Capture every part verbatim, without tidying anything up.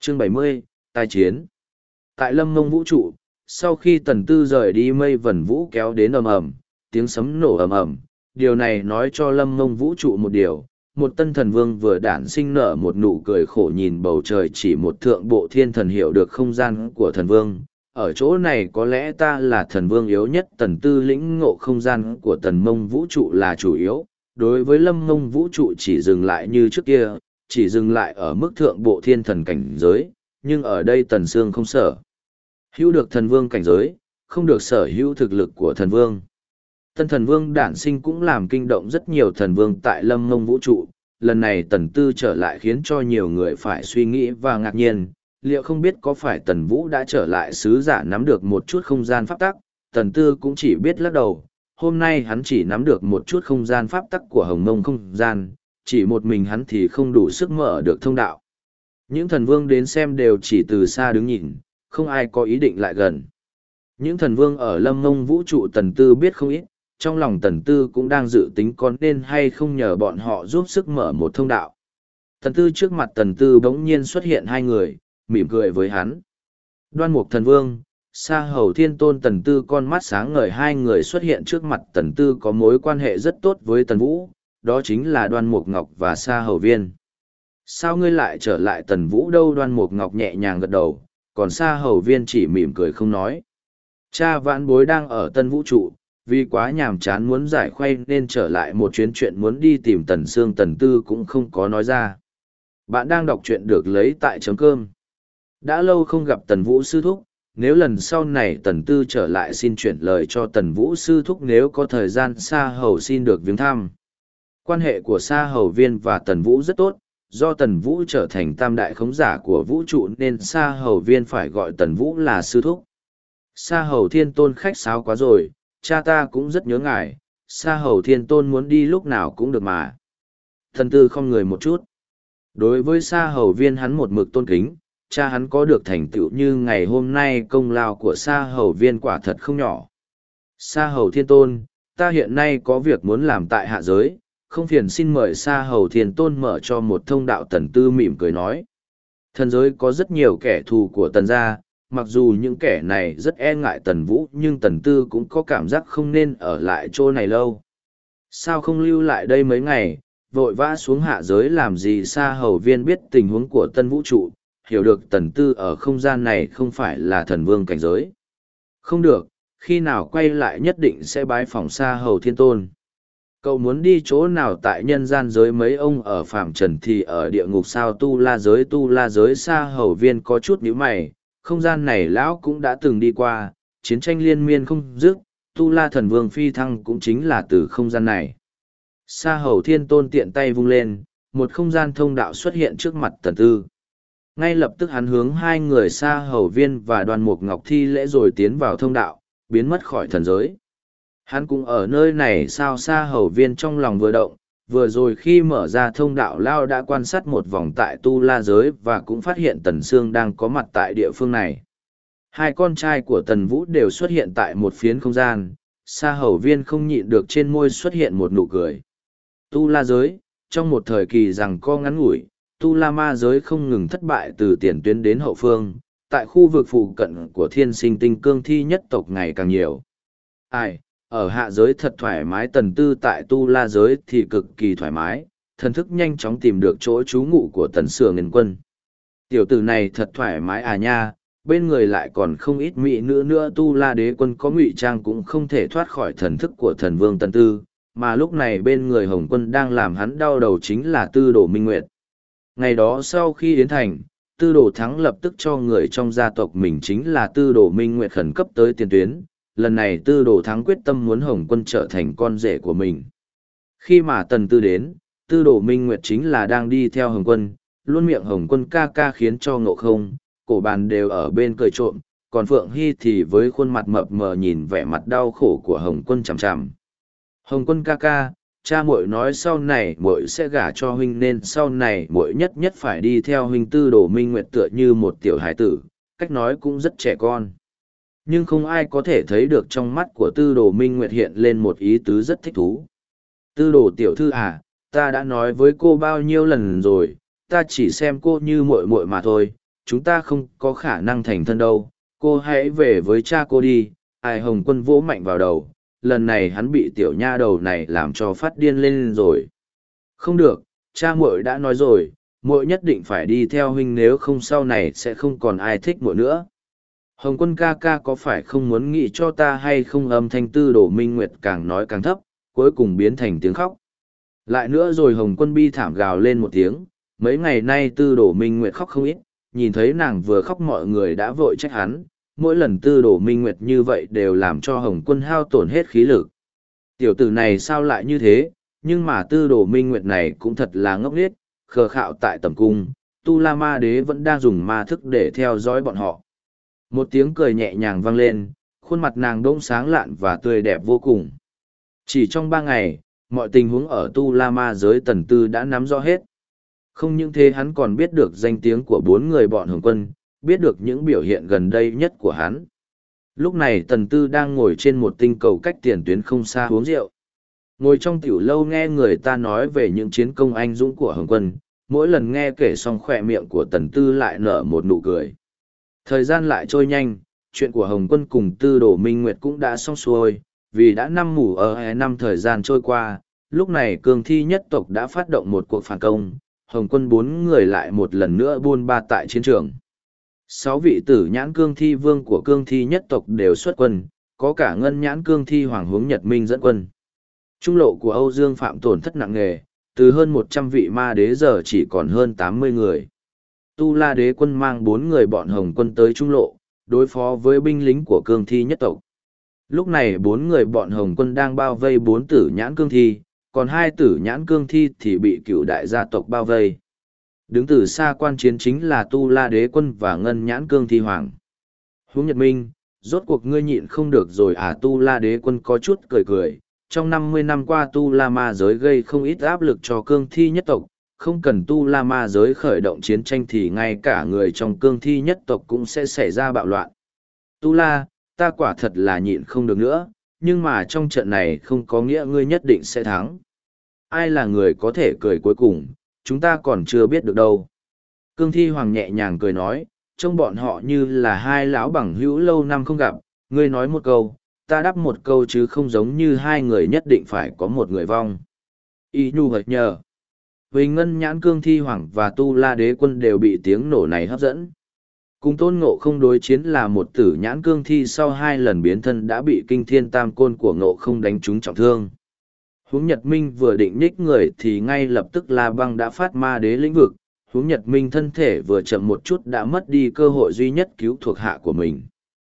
Chương bảy mươi, tai chiến. Tại Lâm Mông vũ trụ, sau khi Tần Tư rời đi mây vần vũ kéo đến ầm ầm, tiếng sấm nổ ầm ầm, điều này nói cho Lâm Mông vũ trụ một điều, một tân thần vương vừa đản sinh nở một nụ cười khổ nhìn bầu trời, chỉ một thượng bộ thiên thần hiểu được không gian của thần vương. Ở chỗ này có lẽ ta là thần vương yếu nhất. Tần Tư lĩnh ngộ không gian của Tần Mông vũ trụ là chủ yếu, đối với Lâm Mông vũ trụ chỉ dừng lại như trước kia, chỉ dừng lại ở mức thượng bộ thiên thần cảnh giới, nhưng ở đây Tần Sương không sở hữu được thần vương cảnh giới, không được sở hữu thực lực của thần vương. Tân thần vương đản sinh cũng làm kinh động rất nhiều thần vương tại Lâm Mông vũ trụ. Lần này Tần Tư trở lại khiến cho nhiều người phải suy nghĩ và ngạc nhiên, liệu không biết có phải Tần Vũ đã trở lại sứ giả nắm được một chút không gian pháp tắc. Tần Tư cũng chỉ biết lắc đầu, hôm nay hắn chỉ nắm được một chút không gian pháp tắc của Hồng Mông không gian, chỉ một mình hắn thì không đủ sức mở được thông đạo. Những thần vương đến xem đều chỉ từ xa đứng nhìn, không ai có ý định lại gần. Những thần vương ở Lâm Mông vũ trụ Tần Tư biết không ít, trong lòng Tần Tư cũng đang dự tính có nên hay không nhờ bọn họ giúp sức mở một thông đạo. Tần Tư trước mặt Tần Tư bỗng nhiên xuất hiện hai người, mỉm cười với hắn. Đoan Mục Thần Vương, Sa Hầu Thiên Tôn. Tần Tư con mắt sáng ngời, hai người xuất hiện trước mặt Tần Tư có mối quan hệ rất tốt với Tần Vũ, đó chính là Đoan Mục Ngọc và Sa Hầu Viên. Sao ngươi lại trở lại Tần Vũ đâu? Đoan Mục Ngọc nhẹ nhàng gật đầu, còn Sa Hầu Viên chỉ mỉm cười không nói. Cha vãn bối đang ở Tân Vũ trụ, vì quá nhàm chán muốn giải khuây nên trở lại một chuyến, chuyện muốn đi tìm Tần Sương Tần Tư cũng không có nói ra. Bạn đang đọc truyện được lấy tại chấm cơm. Đã lâu không gặp Tần Vũ sư thúc, nếu lần sau này Tần Tư trở lại xin chuyển lời cho Tần Vũ sư thúc nếu có thời gian Sa Hầu xin được viếng thăm. Quan hệ của Sa Hầu Viên và Tần Vũ rất tốt, do Tần Vũ trở thành tam đại khống giả của vũ trụ nên Sa Hầu Viên phải gọi Tần Vũ là sư thúc. Sa Hầu Thiên Tôn khách sáo quá rồi, cha ta cũng rất nhớ ngài. Sa Hầu Thiên Tôn muốn đi lúc nào cũng được mà. Tần Tư không người một chút. Đối với Sa Hầu Viên hắn một mực tôn kính, cha hắn có được thành tựu như ngày hôm nay, công lao của Sa Hầu Viên quả thật không nhỏ. Sa Hầu Thiên Tôn, ta hiện nay có việc muốn làm tại hạ giới, không phiền xin mời Sa Hầu Thiên Tôn mở cho một thông đạo. Tần Tư mỉm cười nói. Thần giới có rất nhiều kẻ thù của Tần gia, mặc dù những kẻ này rất e ngại Tần Vũ nhưng Tần Tư cũng có cảm giác không nên ở lại chỗ này lâu. Sao không lưu lại đây mấy ngày, vội vã xuống hạ giới làm gì? Sa Hầu Viên biết tình huống của Tân Vũ trụ, hiểu được Tần Tư ở không gian này không phải là thần vương cảnh giới. Không được, khi nào quay lại nhất định sẽ bái phỏng Sa Hầu Thiên Tôn. Cậu muốn đi chỗ nào tại nhân gian giới? Mấy ông ở phàm trần thì ở địa ngục sao? Tu La giới. Tu La giới. Sa Hầu Viên có chút nhíu mày, không gian này lão cũng đã từng đi qua, chiến tranh liên miên không dứt, Tu La thần vương phi thăng cũng chính là từ không gian này. Sa Hầu Thiên Tôn tiện tay vung lên, một không gian thông đạo xuất hiện trước mặt Tần Tư. Ngay lập tức hắn hướng hai người Sa Hầu Viên và Đoan Mục Ngọc thi lễ rồi tiến vào thông đạo, biến mất khỏi thần giới. Hắn cũng ở nơi này sao? Sa Hầu Viên trong lòng vừa động, vừa rồi khi mở ra thông đạo lao đã quan sát một vòng tại Tu La giới và cũng phát hiện Tần Sương đang có mặt tại địa phương này. Hai con trai của Tần Vũ đều xuất hiện tại một phiến không gian. Sa Hầu Viên không nhịn được trên môi xuất hiện một nụ cười. Tu La giới, trong một thời kỳ giằng co ngắn ngủi, Tu La ma giới không ngừng thất bại từ tiền tuyến đến hậu phương, tại khu vực phụ cận của thiên sinh tinh cương thi nhất tộc ngày càng nhiều. Ai, ở hạ giới thật thoải mái. Tần Tư tại Tu La giới thì cực kỳ thoải mái, thần thức nhanh chóng tìm được chỗ trú ngụ của Tần Sương Ngân Quân. Tiểu tử này thật thoải mái à nha, bên người lại còn không ít mỹ nữ nữa. Tu La đế quân có ngụy trang cũng không thể thoát khỏi thần thức của thần vương Tần Tư, mà lúc này bên người Hồng Quân đang làm hắn đau đầu chính là Tư Đồ Minh Nguyệt. Ngày đó sau khi yến thành, Tư Đồ Thắng lập tức cho người trong gia tộc mình chính là Tư Đồ Minh Nguyệt khẩn cấp tới tiền tuyến. Lần này Tư Đồ Thắng quyết tâm muốn Hồng Quân trở thành con rể của mình. Khi mà Tần Tư đến, Tư Đồ Minh Nguyệt chính là đang đi theo Hồng Quân, luôn miệng Hồng Quân ca ca khiến cho Ngộ Không, Cổ Bàn đều ở bên cười trộm, còn Phượng Hy thì với khuôn mặt mập mờ nhìn vẻ mặt đau khổ của Hồng Quân chằm chằm. Hồng Quân ca ca, cha muội nói sau này muội sẽ gả cho huynh nên sau này muội nhất nhất phải đi theo huynh. Tư Đồ Minh Nguyệt tựa như một tiểu hải tử, cách nói cũng rất trẻ con. Nhưng không ai có thể thấy được trong mắt của Tư Đồ Minh Nguyệt hiện lên một ý tứ rất thích thú. Tư Đồ tiểu thư à, ta đã nói với cô bao nhiêu lần rồi, ta chỉ xem cô như muội muội mà thôi, chúng ta không có khả năng thành thân đâu, cô hãy về với cha cô đi. Ai Hồng Quân vỗ mạnh vào đầu, lần này hắn bị tiểu nha đầu này làm cho phát điên lên rồi. Không được, cha muội đã nói rồi, muội nhất định phải đi theo huynh, nếu không sau này sẽ không còn ai thích muội nữa. Hồng Quân ca ca có phải không muốn nghĩ cho ta hay không? Âm thanh Tư Đồ Minh Nguyệt càng nói càng thấp, cuối cùng biến thành tiếng khóc. Lại nữa rồi Hồng Quân bi thảm gào lên một tiếng, mấy ngày nay Tư Đồ Minh Nguyệt khóc không ít, nhìn thấy nàng vừa khóc mọi người đã vội trách hắn, mỗi lần Tư Đồ Minh Nguyệt như vậy đều làm cho Hồng Quân hao tổn hết khí lực. Tiểu tử này sao lại như thế, nhưng mà Tư Đồ Minh Nguyệt này cũng thật là ngốc nghếch, khờ khạo tại tầm cung, Tu La Ma Đế vẫn đang dùng ma thức để theo dõi bọn họ. Một tiếng cười nhẹ nhàng vang lên, khuôn mặt nàng đông sáng lạn và tươi đẹp vô cùng. Chỉ trong ba ngày, mọi tình huống ở Tu La Ma giới Tần Tư đã nắm rõ hết. Không những thế hắn còn biết được danh tiếng của bốn người bọn Hồng Quân, biết được những biểu hiện gần đây nhất của hắn. Lúc này Tần Tư đang ngồi trên một tinh cầu cách tiền tuyến không xa uống rượu. Ngồi trong tiểu lâu nghe người ta nói về những chiến công anh dũng của Hồng Quân, mỗi lần nghe kể xong khỏe miệng của Tần Tư lại nở một nụ cười. Thời gian lại trôi nhanh, chuyện của Hồng Quân cùng Tư Đồ Minh Nguyệt cũng đã xong xuôi, vì đã năm mù ở hè năm thời gian trôi qua, lúc này cương thi nhất tộc đã phát động một cuộc phản công, Hồng Quân bốn người lại một lần nữa buôn ba tại chiến trường. Sáu vị tử nhãn cương thi vương của cương thi nhất tộc đều xuất quân, có cả ngân nhãn cương thi Hoàng Hướng Nhật Minh dẫn quân. Trung lộ của Âu Dương Phạm tổn thất nặng nề, từ hơn một trăm vị ma đế giờ chỉ còn hơn tám mươi người. Tu La Đế quân mang bốn người bọn Hồng Quân tới trung lộ, đối phó với binh lính của cương thi nhất tộc. Lúc này bốn người bọn Hồng Quân đang bao vây bốn tử nhãn cương thi, còn hai tử nhãn cương thi thì bị cựu đại gia tộc bao vây. Đứng từ xa quan chiến chính là Tu La Đế quân và ngân nhãn cương thi hoàng. Hướng Nhật Minh, rốt cuộc ngươi nhịn không được rồi à? Tu La Đế quân có chút cười cười. Trong năm mươi năm qua Tu La Ma giới gây không ít áp lực cho cương thi nhất tộc, không cần Tu La Ma giới khởi động chiến tranh thì ngay cả người trong cương thi nhất tộc cũng sẽ xảy ra bạo loạn. Tu La, ta quả thật là nhịn không được nữa, nhưng mà trong trận này không có nghĩa ngươi nhất định sẽ thắng. Ai là người có thể cười cuối cùng, chúng ta còn chưa biết được đâu. Cương thi hoàng nhẹ nhàng cười nói, trông bọn họ như là hai lão bằng hữu lâu năm không gặp, ngươi nói một câu, ta đáp một câu chứ không giống như hai người nhất định phải có một người vong. Y nhu hợp nhờ. Huỳnh Ngân Nhãn Cương Thi Hoàng và Tu La Đế Quân đều bị tiếng nổ này hấp dẫn. Cùng Tôn Ngộ Không đối chiến là một tử nhãn cương thi, sau hai lần biến thân đã bị kinh thiên tam côn của Ngộ Không đánh trúng trọng thương. Hướng Nhật Minh vừa định nhích người thì ngay lập tức La Băng đã phát ma đế lĩnh vực. Hướng Nhật Minh thân thể vừa chậm một chút đã mất đi cơ hội duy nhất cứu thuộc hạ của mình.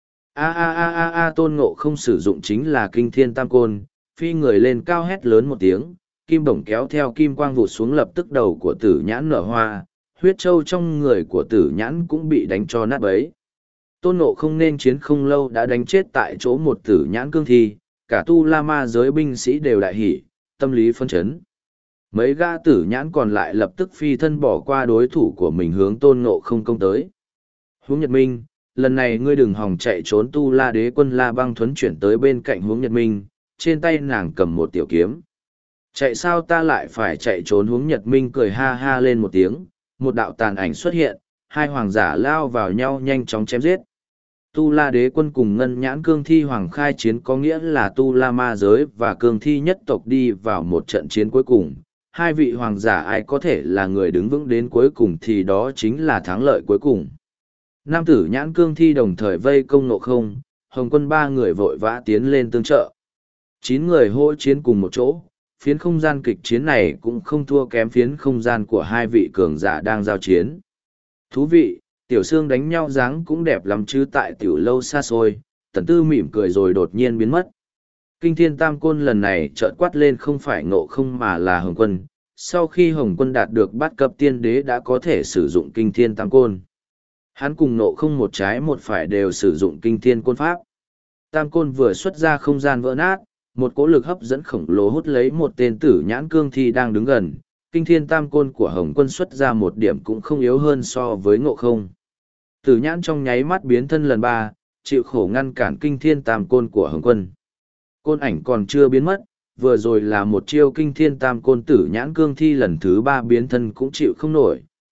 A a a a a Tôn Ngộ Không sử dụng chính là kinh thiên tam côn, phi người lên cao hét lớn một tiếng, kim bổng kéo theo kim quang vụt xuống, lập tức đầu của tử nhãn nở hoa, huyết châu trong người của tử nhãn cũng bị đánh cho nát bấy. Tôn Ngộ Không nên chiến không lâu đã đánh chết tại chỗ một tử nhãn cương thi, cả Tu La Ma giới binh sĩ đều đại hỉ, tâm lý phấn chấn. Mấy gã tử nhãn còn lại lập tức phi thân bỏ qua đối thủ của mình hướng Tôn Ngộ Không công tới. Hướng Nhật Minh, lần này ngươi đừng hòng chạy trốn. Tu La Đế quân La Băng Thuấn chuyển tới bên cạnh Hướng Nhật Minh, trên tay nàng cầm một tiểu kiếm. Chạy sao ta lại phải chạy trốn? Hướng Nhật Minh cười ha ha lên một tiếng, một đạo tàn ảnh xuất hiện, hai hoàng giả lao vào nhau nhanh chóng chém giết. Tu La Đế quân cùng Ngân Nhãn Cương Thi Hoàng khai chiến, có nghĩa là Tu La Ma giới và Cương Thi nhất tộc đi vào một trận chiến cuối cùng. Hai vị hoàng giả ai có thể là người đứng vững đến cuối cùng thì đó chính là thắng lợi cuối cùng. Nam tử Nhãn Cương Thi đồng thời vây công Ngộ Không, Hồng Quân ba người vội vã tiến lên tương trợ. Chín người hỗ chiến cùng một chỗ, phiến không gian kịch chiến này cũng không thua kém phiến không gian của hai vị cường giả đang giao chiến. Thú vị, Tiểu Sương đánh nhau dáng cũng đẹp lắm chứ. Tại tiểu lâu xa xôi, Tần Tư mỉm cười rồi đột nhiên biến mất. Kinh thiên tam côn lần này chợt quát lên không phải Ngộ Không mà là Hồng Quân. Sau khi Hồng Quân đạt được bát cấp tiên đế đã có thể sử dụng kinh thiên tam côn. Hắn cùng Ngộ Không một trái một phải đều sử dụng kinh thiên côn pháp. Tam côn vừa xuất ra không gian vỡ nát, một cỗ lực hấp dẫn khổng lồ hút lấy một tên tử nhãn cương thi đang đứng gần. Kinh thiên tam côn của Hồng Quân xuất ra một điểm cũng không yếu hơn so với Ngộ Không. Tử nhãn trong nháy mắt biến thân lần ba, chịu khổ ngăn cản kinh thiên tam côn của Hồng Quân. Côn ảnh còn chưa biến mất, vừa rồi là một chiêu kinh thiên tam côn, tử nhãn cương thi lần thứ ba biến thân cũng chịu không nổi.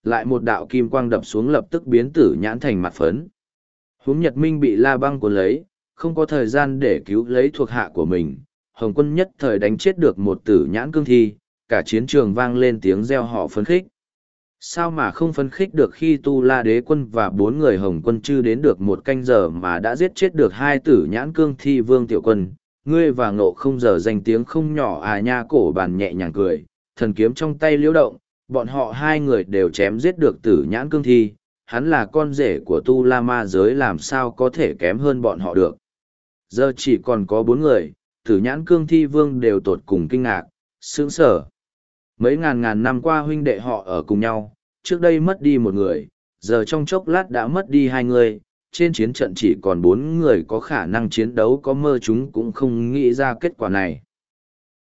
lại một đạo kim quang đập xuống lập tức biến tử nhãn thành mặt phấn. Huống Nhật Minh bị La Băng cuốn lấy, không có thời gian để cứu lấy thuộc hạ của mình, Hồng quân nhất thời đánh chết được một tử nhãn cương thi, cả chiến trường vang lên tiếng reo hò phấn khích. Sao mà không phấn khích được khi Tu La Đế quân và bốn người Hồng quân chư đến được một canh giờ mà đã giết chết được hai tử nhãn cương thi Vương Tiểu Quân, ngươi và Ngộ Không giờ danh tiếng không nhỏ à nha. Cổ Bàn nhẹ nhàng cười, thần kiếm trong tay liễu động, bọn họ hai người đều chém giết được tử nhãn cương thi, hắn là con rể của Tu La Ma giới làm sao có thể kém hơn bọn họ được. Giờ chỉ còn có bốn người, tử nhãn cương thi vương đều tột cùng kinh ngạc, sững sờ. Mấy ngàn ngàn năm qua huynh đệ họ ở cùng nhau, trước đây mất đi một người, giờ trong chốc lát đã mất đi hai người, trên chiến trận chỉ còn bốn người có khả năng chiến đấu, có mơ chúng cũng không nghĩ ra kết quả này.